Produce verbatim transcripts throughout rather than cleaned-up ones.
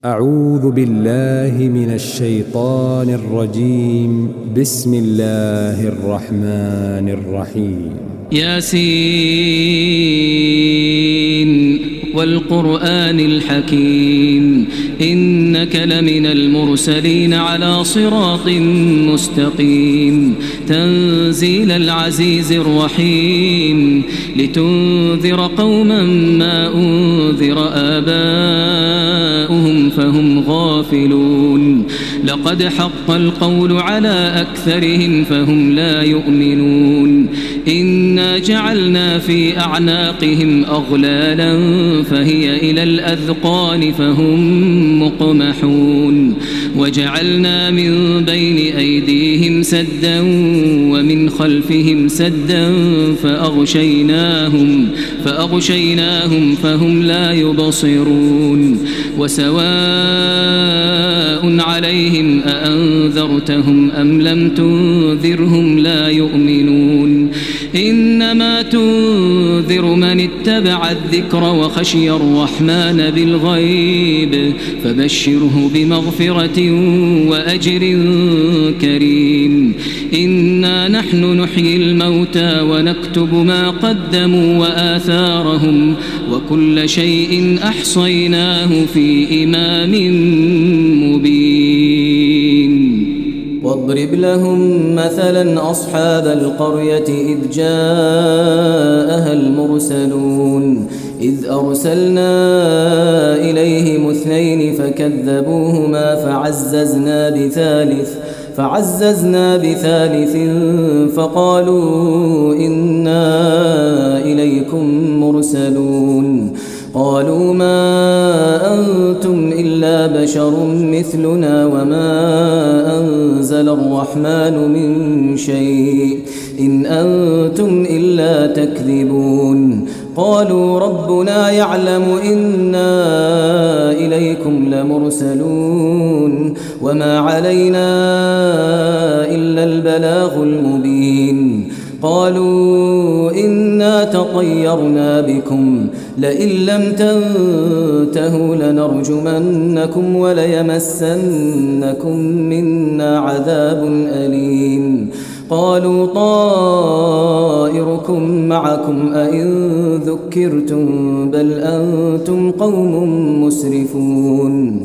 أعوذ بالله من الشيطان الرجيم. بسم الله الرحمن الرحيم. ياسين والقرآن الحكيم إنك لمن المرسلين على صراط مستقيم تنزيل العزيز الرحيم لتنذر قوما ما أنذر آباؤهم فهم غافلون لقد حق القول على أكثرهم فهم لا يؤمنون إنا جعلنا في أعناقهم أغلالا فهي إلى الأذقان فهم مقمحون وجعلنا من بين أيديهم سدا ومن خلفهم سدا فأغشيناهم فأغشيناهم فهم لا يبصرون وسواء عليهم أأنذرتهم أم لم تنذرهم لا يؤمنون إنما تنذر من اتبع الذكر وخشي الرحمن بالغيب فبشره بمغفرة وأجر كريم إنا نحن نحيي الموتى ونكتب ما قدموا وآثارهم وكل شيء أحصيناه في إمام مبين. واضرب لهم مثلا أصحاب القرية إذ جاءها المرسلون إذ أرسلنا إليهم اثنين فكذبوهما فعززنا بثالث فعززنا بثالث فقالوا إنا إليكم مرسلون قالوا ما أنتم إلا بشر مثلنا وما أنزل الرحمن من شيء إن أنتم إلا تكذبون قالوا ربنا يعلم إنا إليكم لمرسلون وما علينا إلا البلاغ المبين قالوا إنا تطيرنا بكم لئن لم تنتهوا لنرجمنكم وليمسنكم منا عذاب أليم قالوا طائركم معكم أئن ذكرتم بل أنتم قوم مسرفون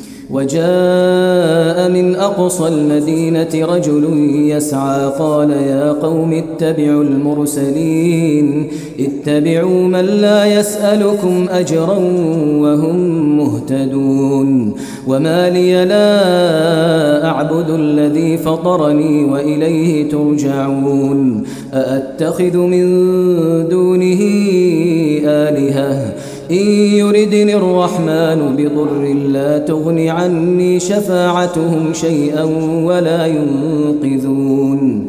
وجاء من أقصى المدينة رجل يسعى قال يا قوم اتبعوا المرسلين اتبعوا من لا يسألكم أجرا وهم مهتدون وما لي لا أعبد الذي فطرني وإليه ترجعون أأتخذ من دونه آلهة إن يردني الرحمن بضر لا تغن عني شفاعتهم شيئا ولا ينقذون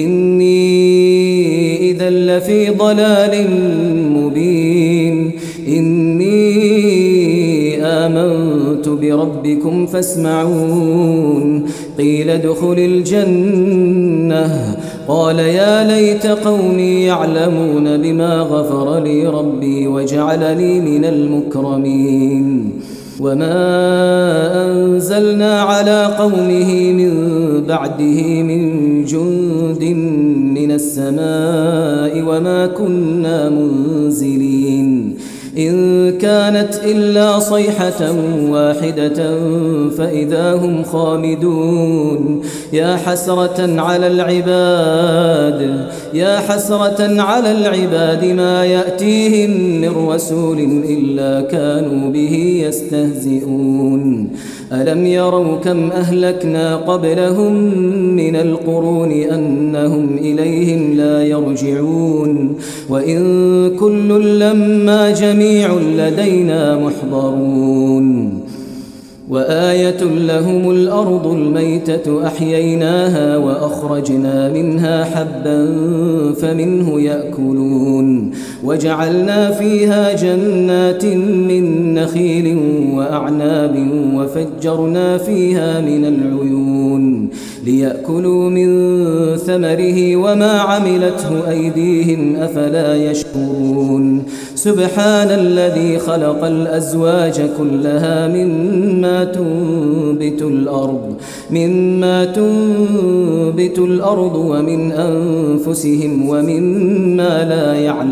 إني إذا لفي ضلال مبين إني آمنت بربكم فاسمعون قيل ادخل الجنة قال يا ليت قومي يعلمون بما غفر لي ربي وجعلني من المكرمين وما أنزلنا على قومه من بعده من جند من السماء وما كنا منزلين إن كانت إلا صيحة واحدة فإذا هم خامدون يا حسرة على العباد يا حسرة على العباد ما يأتيهم من رسول إلا كانوا به يستهزئون ألم يروا كم أهلكنا قبلهم من القرون أنهم إليهم لا يرجعون وإن كل لما جميع لدينا محضرون وآية لهم الأرض الميتة أحييناها وأخرجنا منها حبا فمنه يأكلون وجعلنا فيها جنات من نخيل وأعناب وفجرنا فيها من العيون ليأكلوا من ثمره وما عملته أيديهم أفلا يشكرون سبحان الذي خلق الأزواج كلها مما تنبت الأرض مما تنبت الأرض ومن أنفسهم ومما لا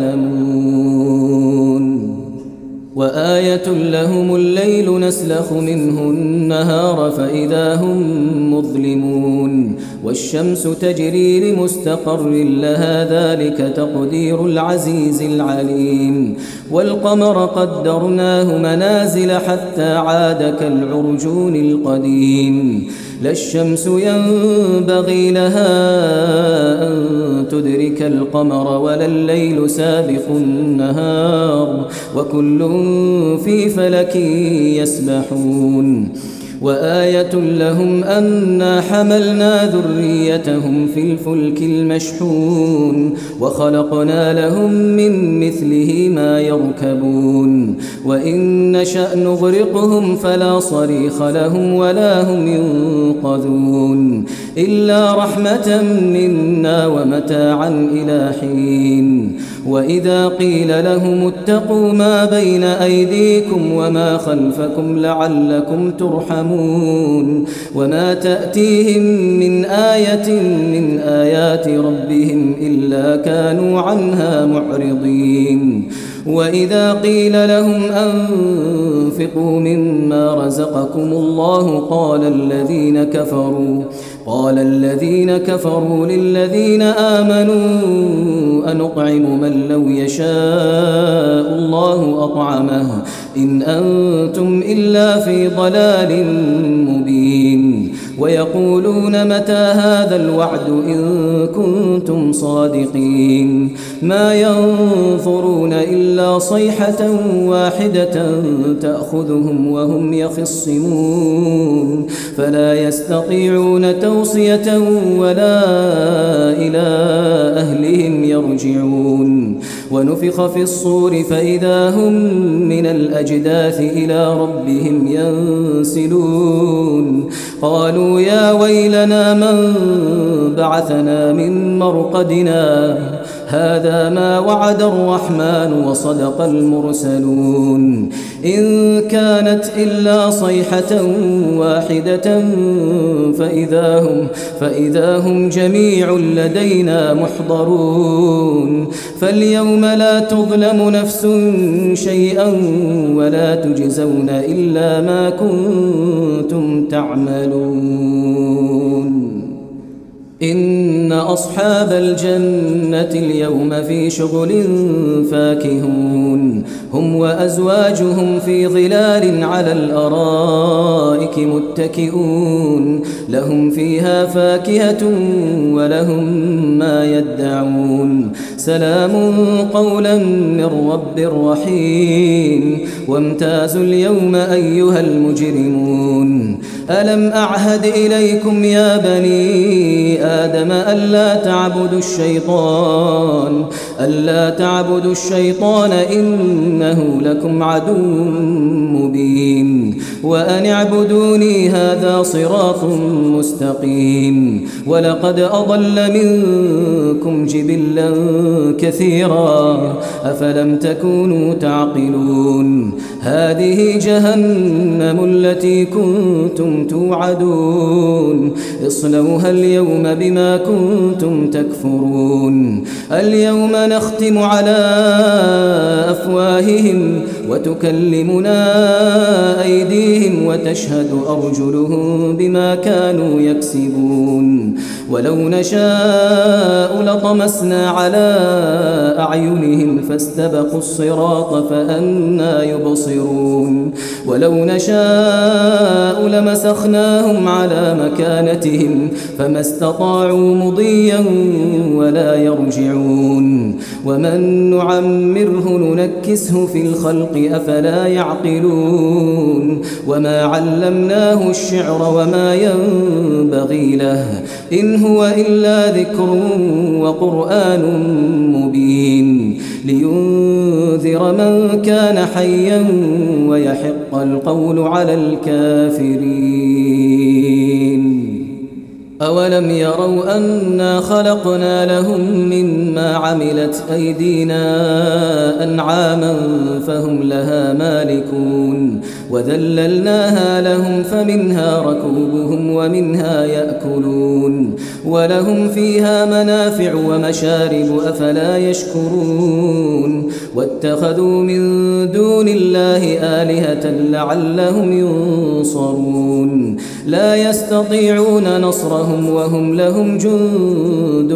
يعلمون وآية لهم الليل نسلخ منه النهار فإذا هم مظلمون والشمس تجري لمستقر لها ذلك تقدير العزيز العليم والقمر قدرناه منازل حتى عاد كالعرجون القديم لا الشمس ينبغي لها أن تدرك القمر ولا الليل سابق النهار وكل في فلك يسبحون وآية لهم أنا حملنا ذريتهم في الفلك المشحون وخلقنا لهم من مثله ما يركبون وإن نشأ نغرقهم فلا صريخ لهم ولا هم ينقذون إلا رحمة منا ومتاعا إلى حين وإذا قيل لهم اتقوا ما بين أيديكم وما خلفكم لعلكم ترحمون وما تأتيهم من آية من آيات ربهم إلا كانوا عنها معرضين وإذا قيل لهم أنفقوا مما رزقكم الله قال الذين كفروا قال الذين كفروا للذين آمنوا أنطعم من لو يشاء الله أطعمه إن أنتم إلا في ضلال مبين ويقولون متى هذا الوعد إن كنتم صادقين ما ينظرون إلا صيحة واحدة تأخذهم وهم يخصمون فلا يستطيعون توصية ولا إلى أهلهم يرجعون ونفخ في الصور فإذا هم من الأجداث إلى ربهم ينسلون قالوا يا ويلنا من بعثنا من مرقدنا هذا ما وعد الرحمن وصدق المرسلون إن كانت إلا صيحة واحدة فإذا هم, فإذا هم جميع لدينا محضرون فاليوم لا تظلم نفس شيئا ولا تجزون إلا ما كنتم تعملون إن أصحاب الجنة اليوم في شغل فاكهون هم وأزواجهم في ظلال على الأرائك متكئون لهم فيها فاكهة ولهم ما يدعون سلام قولا من رب رحيم وامتازوا اليوم أيها المجرمون ألم أعهد إليكم يا بني آدم ألا تعبدوا الشيطان ألا تعبدوا الشيطان إنه لكم عدو مبين وأن اعبدوني هذا صراط مستقيم ولقد أضل منكم جبلا كثيرا أفلم تكونوا تعقلون هذه جهنم التي كنتم توعدون اصلوها اليوم بما كنتم تكفرون اليوم نختم على أفواههم وتكلمنا أيديهم وتشهد أرجلهم بما كانوا يكسبون ولو نشاء لطمسنا على أعينهم فاستبقوا الصراط فأنى يبصرون ولو نشاء لمسخناهم على مكانتهم فما استطاعوا مضيا ولا يرجعون ومن نعمره ننكسه في الخلق أفلا يعقلون وما علمنا وعلمناه الشعر وما ينبغي له إن هو إلا ذكر وقرآن مبين لينذر من كان حيا ويحق القول على الكافرين. أولم يروا أنا خلقنا لهم مما عملت أيدينا أنعاما فهم لها مالكون وذللناها لهم فمنها ركوبهم ومنها يأكلون ولهم فيها منافع ومشارب أفلا يشكرون واتخذوا من دون الله آلهة لعلهم ينصرون لا يستطيعون نصرهم وهم لهم جند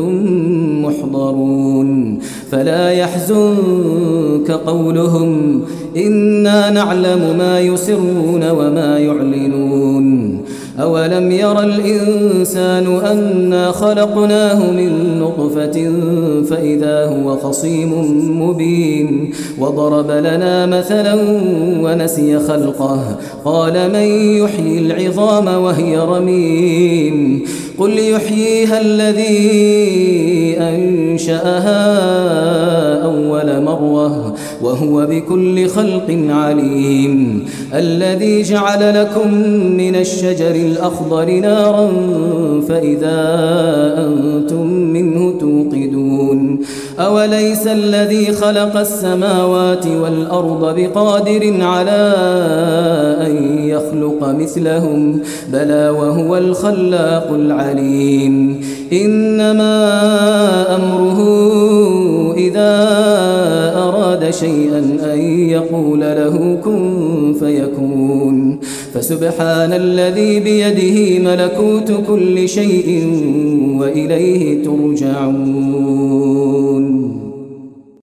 محضرون فلا يحزنك قولهم إنا نعلم ما يسرون وما يعلنون أولم ير الإنسان أنا خلقناه من نطفة فإذا هو خصيم مبين وضرب لنا مثلا ونسي خلقه قال من يحيي العظام وهي رميم قل يحييها الذي أنشأها أول مرة وهو بكل خلق عليم الذي جعل لكم من الشجر الأخضر نارا فإذا أنتم منه توقدون أوليس الذي خلق السماوات والأرض بقادر على أن يخلق مثلهم بلى وهو الخلاق العليم إنما أمره إذا أراد شيئا أن يقول له كن فيكون فسبحان الذي بيده ملكوت كل شيء وإليه ترجعون.